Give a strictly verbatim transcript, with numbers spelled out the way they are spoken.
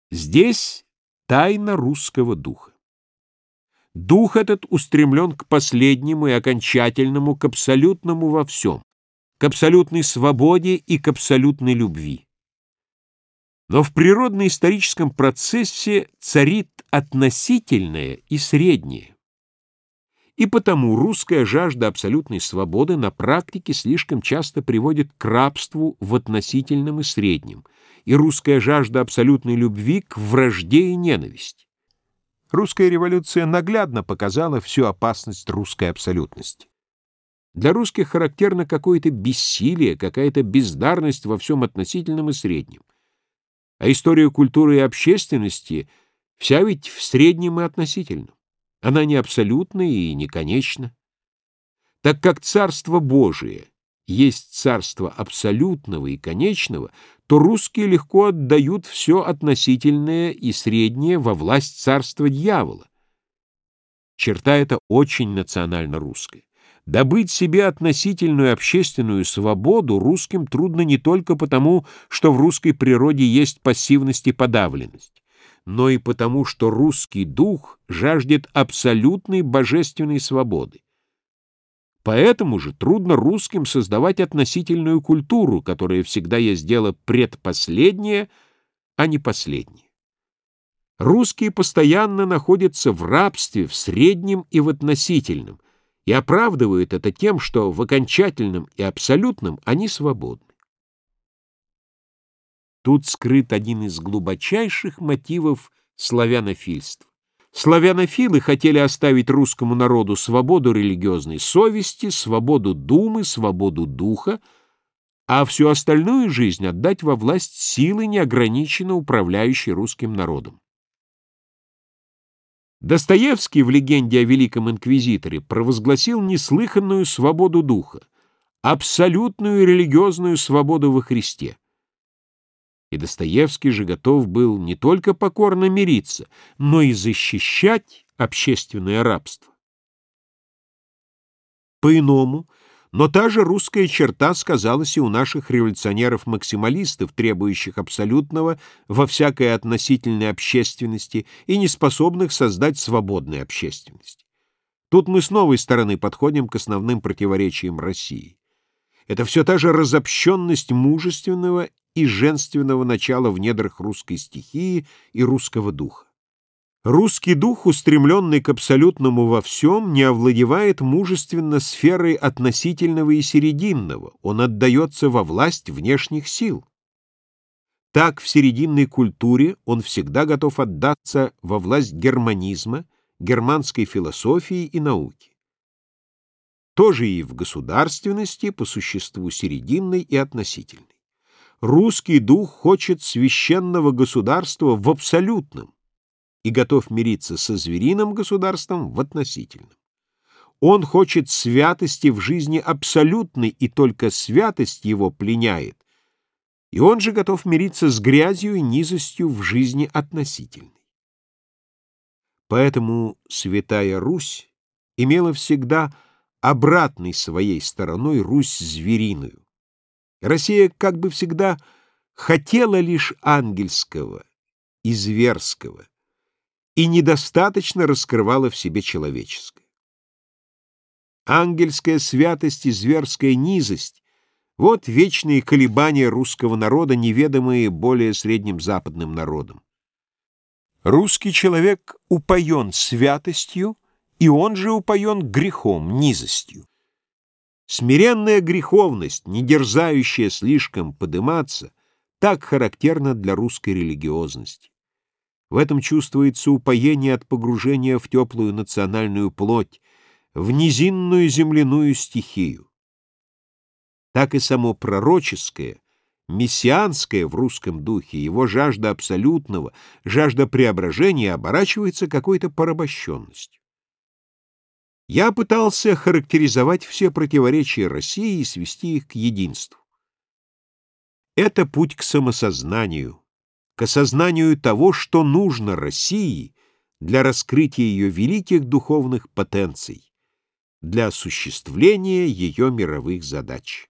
Здесь тайна русского духа. Дух этот устремлен к последнему и окончательному, к абсолютному во всем, к абсолютной свободе и к абсолютной любви. Но в природно-историческом процессе царит относительное и среднее. И потому русская жажда абсолютной свободы на практике слишком часто приводит к рабству в относительном и среднем, и русская жажда абсолютной любви к вражде и ненависти. Русская революция наглядно показала всю опасность русской абсолютности. Для русских характерно какое-то бессилие, какая-то бездарность во всем относительном и среднем. А история культуры и общественности вся ведь в среднем и относительном. Она не абсолютна и не конечна. Так как Царство Божие есть царство абсолютного и конечного, то русские легко отдают все относительное и среднее во власть царства дьявола. Черта эта очень национально-русская. Добыть себе относительную общественную свободу русским трудно не только потому, что в русской природе есть пассивность и подавленность, но и потому, что русский дух жаждет абсолютной божественной свободы. Поэтому же трудно русским создавать относительную культуру, которая всегда есть дело предпоследнее, а не последнее. Русские постоянно находятся в рабстве в среднем и в относительном, и оправдывают это тем, что в окончательном и абсолютном они свободны. Тут скрыт один из глубочайших мотивов славянофильства. Славянофилы хотели оставить русскому народу свободу религиозной совести, свободу думы, свободу духа, а всю остальную жизнь отдать во власть силы, неограниченно управляющей русским народом. Достоевский в «Легенде о Великом Инквизиторе» провозгласил неслыханную свободу духа, абсолютную религиозную свободу во Христе. И Достоевский же готов был не только покорно мириться, но и защищать общественное рабство. По-иному, но та же русская черта сказалась и у наших революционеров-максималистов, требующих абсолютного во всякой относительной общественности и неспособных создать свободную общественность. Тут мы с новой стороны подходим к основным противоречиям России. Это все та же разобщенность мужественного и женственного начала в недрах русской стихии и русского духа. Русский дух, устремленный к абсолютному во всем, не овладевает мужественно сферой относительного и серединного, он отдается во власть внешних сил. Так в серединной культуре он всегда готов отдаться во власть германизма, германской философии и науки. Тоже и в государственности, по существу серединной и относительной. Русский дух хочет священного государства в абсолютном и готов мириться со звериным государством в относительном. Он хочет святости в жизни абсолютной, и только святость его пленяет, и он же готов мириться с грязью и низостью в жизни относительной. Поэтому Святая Русь имела всегда обратной своей стороной Русь звериную. Россия как бы всегда хотела лишь ангельского и зверского, и недостаточно раскрывала в себе человеческое. Ангельская святость и зверская низость — вот вечные колебания русского народа, неведомые более средним западным народам. Русский человек упоен святостью, и он же упоен грехом, низостью. Смиренная греховность, не дерзающая слишком подыматься, так характерна для русской религиозности. В этом чувствуется упоение от погружения в теплую национальную плоть, в низинную земляную стихию. Так и само пророческое, мессианское в русском духе, его жажда абсолютного, жажда преображения оборачивается какой-то порабощенностью. Я пытался характеризовать все противоречия России и свести их к единству. Это путь к самосознанию, к осознанию того, что нужно России для раскрытия ее великих духовных потенций, для осуществления ее мировых задач.